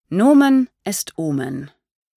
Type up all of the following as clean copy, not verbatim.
Nomen est Omen.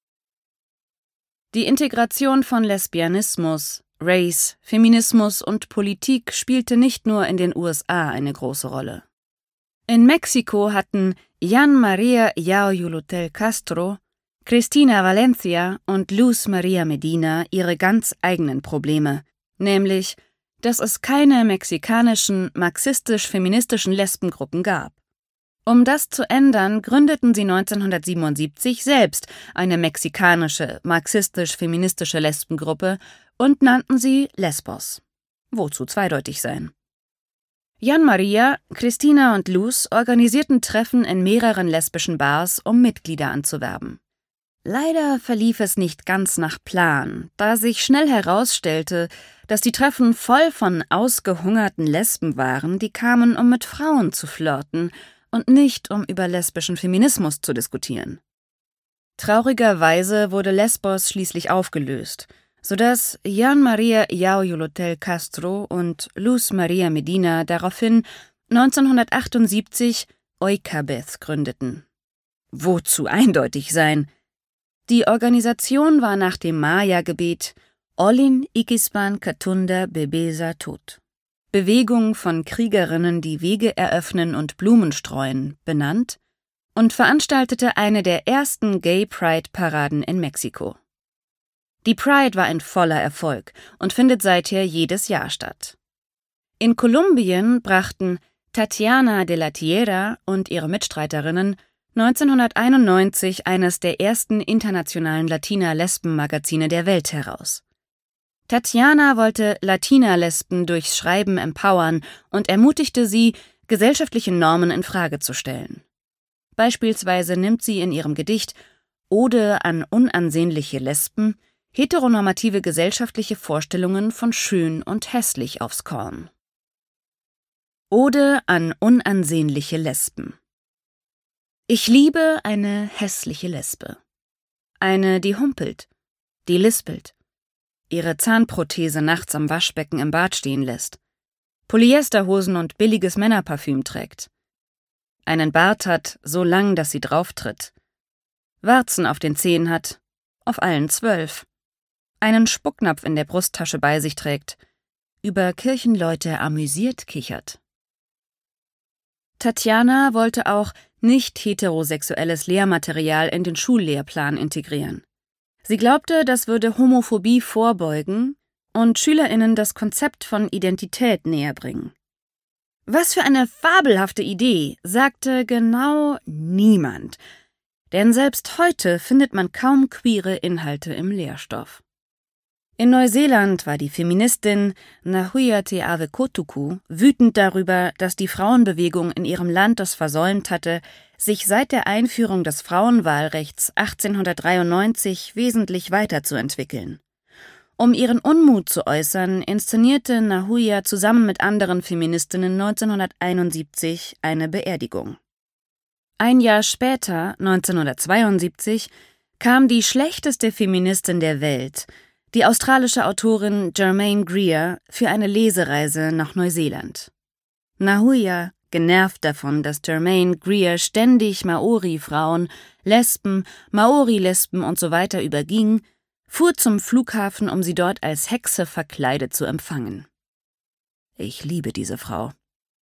Die Integration von Lesbianismus, Race, Feminismus und Politik spielte nicht nur in den USA eine große Rolle. In Mexiko hatten Jan María Yállotl Castro, Cristina Valencia und Luz María Medina ihre ganz eigenen Probleme, nämlich, dass es keine mexikanischen marxistisch-feministischen Lesbengruppen gab. Um das zu ändern, gründeten sie 1977 selbst eine mexikanische marxistisch-feministische Lesbengruppe und nannten sie Lesbos. Wozu zweideutig sein? Jan María, Cristina und Luz organisierten Treffen in mehreren lesbischen Bars, um Mitglieder anzuwerben. Leider verlief es nicht ganz nach Plan, da sich schnell herausstellte, dass die Treffen voll von ausgehungerten Lesben waren, die kamen, um mit Frauen zu flirten und nicht, um über lesbischen Feminismus zu diskutieren. Traurigerweise wurde Lesbos schließlich aufgelöst, sodass Jan María Yállotl Castro und Luz María Medina daraufhin 1978 Oikabeth gründeten. Wozu eindeutig sein? Die Organisation war nach dem Maya-Gebet Olin Ikispan Katunda Bebesa Tot, Bewegung von Kriegerinnen, die Wege eröffnen und Blumen streuen, benannt und veranstaltete eine der ersten Gay-Pride-Paraden in Mexiko. Die Pride war ein voller Erfolg und findet seither jedes Jahr statt. In Kolumbien brachten Tatiana de la Tierra und ihre Mitstreiterinnen 1991 eines der ersten internationalen Latina-Lesben-Magazine der Welt heraus. Tatiana wollte Latina-Lesben durchs Schreiben empowern und ermutigte sie, gesellschaftliche Normen in Frage zu stellen. Beispielsweise nimmt sie in ihrem Gedicht Ode an unansehnliche Lesben heteronormative gesellschaftliche Vorstellungen von schön und hässlich aufs Korn. Ode an unansehnliche Lesben. Ich liebe eine hässliche Lesbe. Eine, die humpelt, die lispelt, ihre Zahnprothese nachts am Waschbecken im Bad stehen lässt, Polyesterhosen und billiges Männerparfüm trägt, einen Bart hat, so lang, dass sie drauftritt, Warzen auf den Zehen hat, auf allen 12, einen Spucknapf in der Brusttasche bei sich trägt, über Kirchenleute amüsiert kichert. Tatjana wollte auch nicht-heterosexuelles Lehrmaterial in den Schullehrplan integrieren. Sie glaubte, das würde Homophobie vorbeugen und SchülerInnen das Konzept von Identität näherbringen. Was für eine fabelhafte Idee, sagte genau niemand. Denn selbst heute findet man kaum queere Inhalte im Lehrstoff. In Neuseeland war die Feministin Ngahuia Te Awekotuku wütend darüber, dass die Frauenbewegung in ihrem Land es versäumt hatte, sich seit der Einführung des Frauenwahlrechts 1893 wesentlich weiterzuentwickeln. Um ihren Unmut zu äußern, inszenierte Ngahuia zusammen mit anderen Feministinnen 1971 eine Beerdigung. Ein Jahr später, 1972, kam die schlechteste Feministin der Welt, die australische Autorin Germaine Greer, für eine Lesereise nach Neuseeland. Ngahuia, genervt davon, dass Germaine Greer ständig Maori-Frauen, Lesben, Maori-Lesben usw. überging, fuhr zum Flughafen, um sie dort als Hexe verkleidet zu empfangen. Ich liebe diese Frau.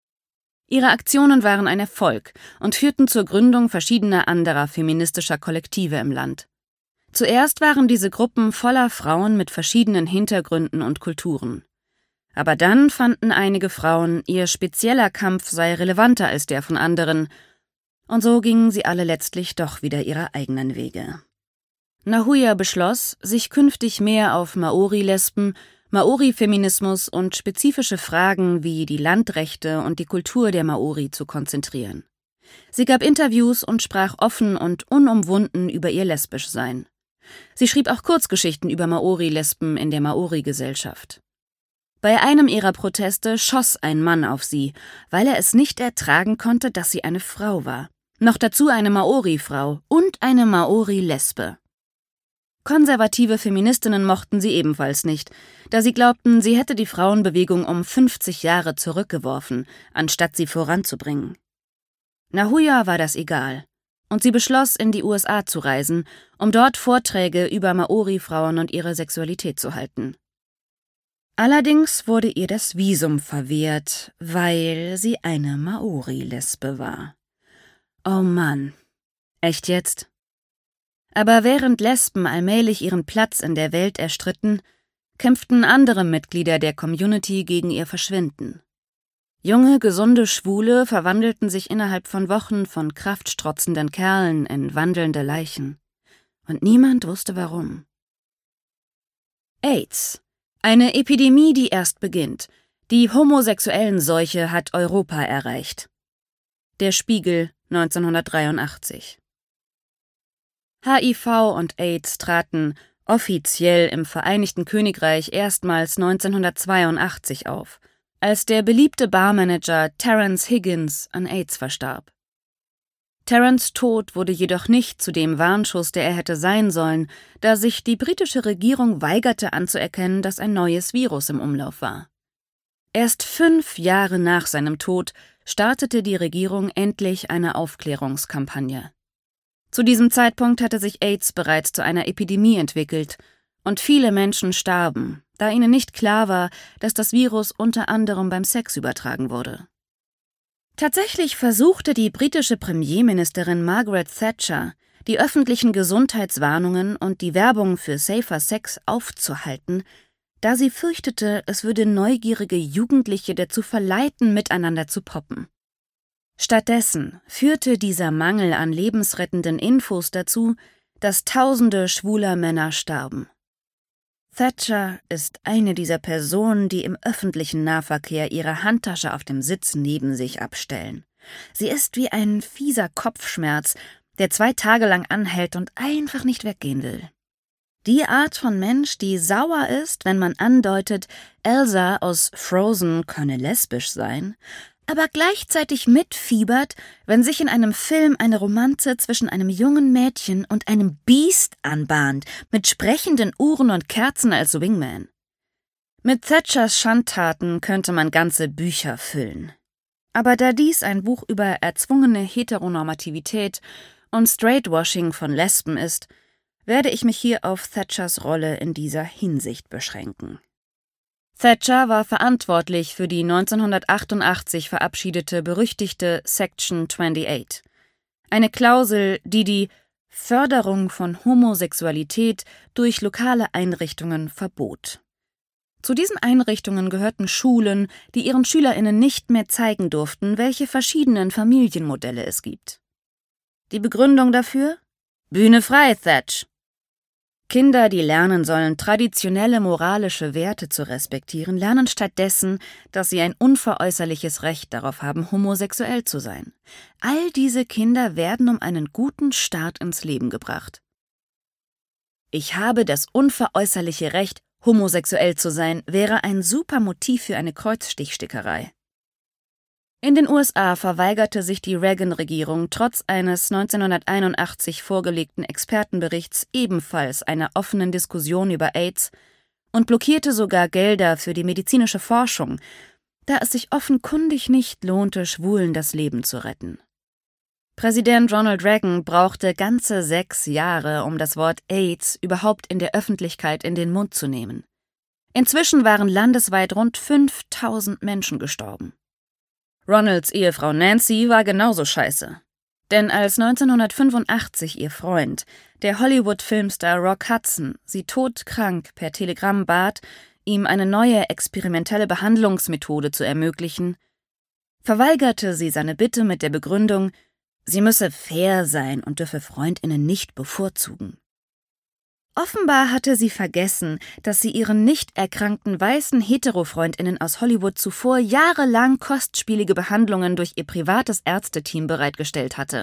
Ihre Aktionen waren ein Erfolg und führten zur Gründung verschiedener anderer feministischer Kollektive im Land. Zuerst waren diese Gruppen voller Frauen mit verschiedenen Hintergründen und Kulturen. Aber dann fanden einige Frauen, ihr spezieller Kampf sei relevanter als der von anderen, und so gingen sie alle letztlich doch wieder ihre eigenen Wege. Ngahuia beschloss, sich künftig mehr auf Maori-Lesben, Maori-Feminismus und spezifische Fragen wie die Landrechte und die Kultur der Maori zu konzentrieren. Sie gab Interviews und sprach offen und unumwunden über ihr Lesbischsein. Sie schrieb auch Kurzgeschichten über Maori-Lesben in der Maori-Gesellschaft. Bei einem ihrer Proteste schoss ein Mann auf sie, weil er es nicht ertragen konnte, dass sie eine Frau war. Noch dazu eine Maori-Frau und eine Maori-Lesbe. Konservative Feministinnen mochten sie ebenfalls nicht, da sie glaubten, sie hätte die Frauenbewegung um 50 Jahre zurückgeworfen, anstatt sie voranzubringen. Ngahuia war das egal. und sie beschloss, in die USA zu reisen, um dort Vorträge über Maori-Frauen und ihre Sexualität zu halten. Allerdings wurde ihr das Visum verwehrt, weil sie eine Maori-Lesbe war. Oh Mann, echt jetzt? Aber während Lesben allmählich ihren Platz in der Welt erstritten, kämpften andere Mitglieder der Community gegen ihr Verschwinden. Junge, gesunde Schwule verwandelten sich innerhalb von Wochen von kraftstrotzenden Kerlen in wandelnde Leichen. Und niemand wusste warum. AIDS. Eine Epidemie, die erst beginnt. Die homosexuellen Seuche hat Europa erreicht. Der Spiegel, 1983. HIV und AIDS traten offiziell im Vereinigten Königreich erstmals 1982 auf, als der beliebte Barmanager Terence Higgins an AIDS verstarb. Terence' Tod wurde jedoch nicht zu dem Warnschuss, der er hätte sein sollen, da sich die britische Regierung weigerte anzuerkennen, dass ein neues Virus im Umlauf war. Erst 5 Jahre nach seinem Tod startete die Regierung endlich eine Aufklärungskampagne. Zu diesem Zeitpunkt hatte sich AIDS bereits zu einer Epidemie entwickelt und viele Menschen starben, da ihnen nicht klar war, dass das Virus unter anderem beim Sex übertragen wurde. Tatsächlich versuchte die britische Premierministerin Margaret Thatcher, die öffentlichen Gesundheitswarnungen und die Werbung für Safer Sex aufzuhalten, da sie fürchtete, es würde neugierige Jugendliche dazu verleiten, miteinander zu poppen. Stattdessen führte dieser Mangel an lebensrettenden Infos dazu, dass Tausende schwuler Männer starben. Thatcher ist eine dieser Personen, die im öffentlichen Nahverkehr ihre Handtasche auf dem Sitz neben sich abstellen. Sie ist wie ein fieser Kopfschmerz, der 2 Tage lang anhält und einfach nicht weggehen will. Die Art von Mensch, die sauer ist, wenn man andeutet, Elsa aus Frozen könne lesbisch sein, aber gleichzeitig mitfiebert, wenn sich in einem Film eine Romanze zwischen einem jungen Mädchen und einem Biest anbahnt, mit sprechenden Uhren und Kerzen als Wingman. Mit Thatchers Schandtaten könnte man ganze Bücher füllen. Aber da dies ein Buch über erzwungene Heteronormativität und Straightwashing von Lesben ist, werde ich mich hier auf Thatchers Rolle in dieser Hinsicht beschränken. Thatcher war verantwortlich für die 1988 verabschiedete berüchtigte Section 28, eine Klausel, die die Förderung von Homosexualität durch lokale Einrichtungen verbot. Zu diesen Einrichtungen gehörten Schulen, die ihren SchülerInnen nicht mehr zeigen durften, welche verschiedenen Familienmodelle es gibt. Die Begründung dafür? Bühne frei, Thatch! Kinder, die lernen sollen, traditionelle moralische Werte zu respektieren, lernen stattdessen, dass sie ein unveräußerliches Recht darauf haben, homosexuell zu sein. All diese Kinder werden um einen guten Start ins Leben gebracht. Ich habe das unveräußerliche Recht, homosexuell zu sein, wäre ein super Motiv für eine Kreuzstichstickerei. In den USA verweigerte sich die Reagan-Regierung trotz eines 1981 vorgelegten Expertenberichts ebenfalls einer offenen Diskussion über AIDS und blockierte sogar Gelder für die medizinische Forschung, da es sich offenkundig nicht lohnte, Schwulen das Leben zu retten. Präsident Ronald Reagan brauchte ganze 6 Jahre, um das Wort AIDS überhaupt in der Öffentlichkeit in den Mund zu nehmen. Inzwischen waren landesweit rund 5.000 Menschen gestorben. Ronalds Ehefrau Nancy war genauso scheiße. Denn als 1985 ihr Freund, der Hollywood-Filmstar Rock Hudson, sie todkrank per Telegramm bat, ihm eine neue experimentelle Behandlungsmethode zu ermöglichen, verweigerte sie seine Bitte mit der Begründung, sie müsse fair sein und dürfe FreundInnen nicht bevorzugen. Offenbar hatte sie vergessen, dass sie ihren nicht erkrankten weißen Hetero-FreundInnen aus Hollywood zuvor jahrelang kostspielige Behandlungen durch ihr privates Ärzteteam bereitgestellt hatte.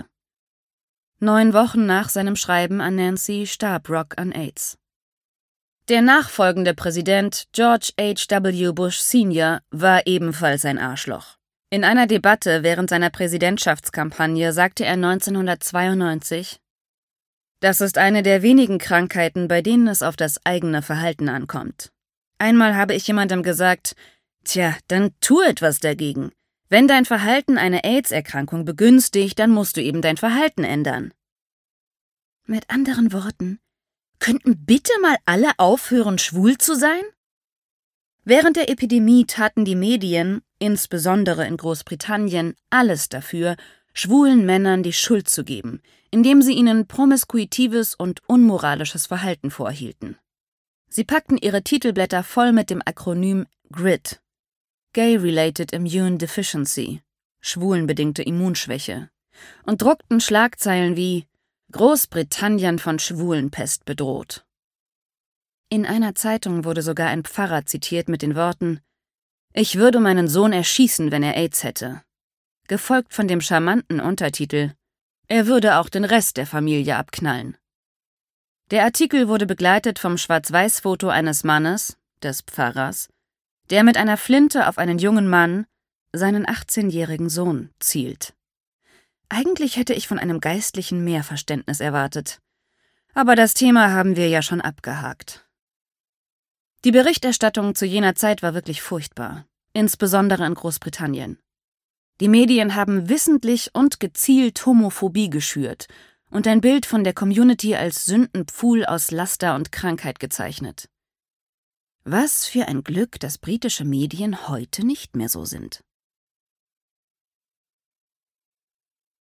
9 Wochen nach seinem Schreiben an Nancy starb Rock an AIDS. Der nachfolgende Präsident, George H.W. Bush Sr., war ebenfalls ein Arschloch. In einer Debatte während seiner Präsidentschaftskampagne sagte er 1992: Das ist eine der wenigen Krankheiten, bei denen es auf das eigene Verhalten ankommt. Einmal habe ich jemandem gesagt, tja, dann tu etwas dagegen. Wenn dein Verhalten eine AIDS-Erkrankung begünstigt, dann musst du eben dein Verhalten ändern. Mit anderen Worten, könnten bitte mal alle aufhören, schwul zu sein? Während der Epidemie taten die Medien, insbesondere in Großbritannien, alles dafür, schwulen Männern die Schuld zu geben, indem sie ihnen promiskuitives und unmoralisches Verhalten vorhielten. Sie packten ihre Titelblätter voll mit dem Akronym GRID, Gay-Related Immune Deficiency, schwulenbedingte Immunschwäche, und druckten Schlagzeilen wie »Großbritannien von Schwulenpest bedroht«. In einer Zeitung wurde sogar ein Pfarrer zitiert mit den Worten »Ich würde meinen Sohn erschießen, wenn er AIDS hätte«, gefolgt von dem charmanten Untertitel »Er würde auch den Rest der Familie abknallen«. Der Artikel wurde begleitet vom Schwarz-Weiß-Foto eines Mannes, des Pfarrers, der mit einer Flinte auf einen jungen Mann, seinen 18-jährigen Sohn, zielt. Eigentlich hätte ich von einem Geistlichen mehr Verständnis erwartet. Aber das Thema haben wir ja schon abgehakt. Die Berichterstattung zu jener Zeit war wirklich furchtbar, insbesondere in Großbritannien. Die Medien haben wissentlich und gezielt Homophobie geschürt und ein Bild von der Community als Sündenpfuhl aus Laster und Krankheit gezeichnet. Was für ein Glück, dass britische Medien heute nicht mehr so sind.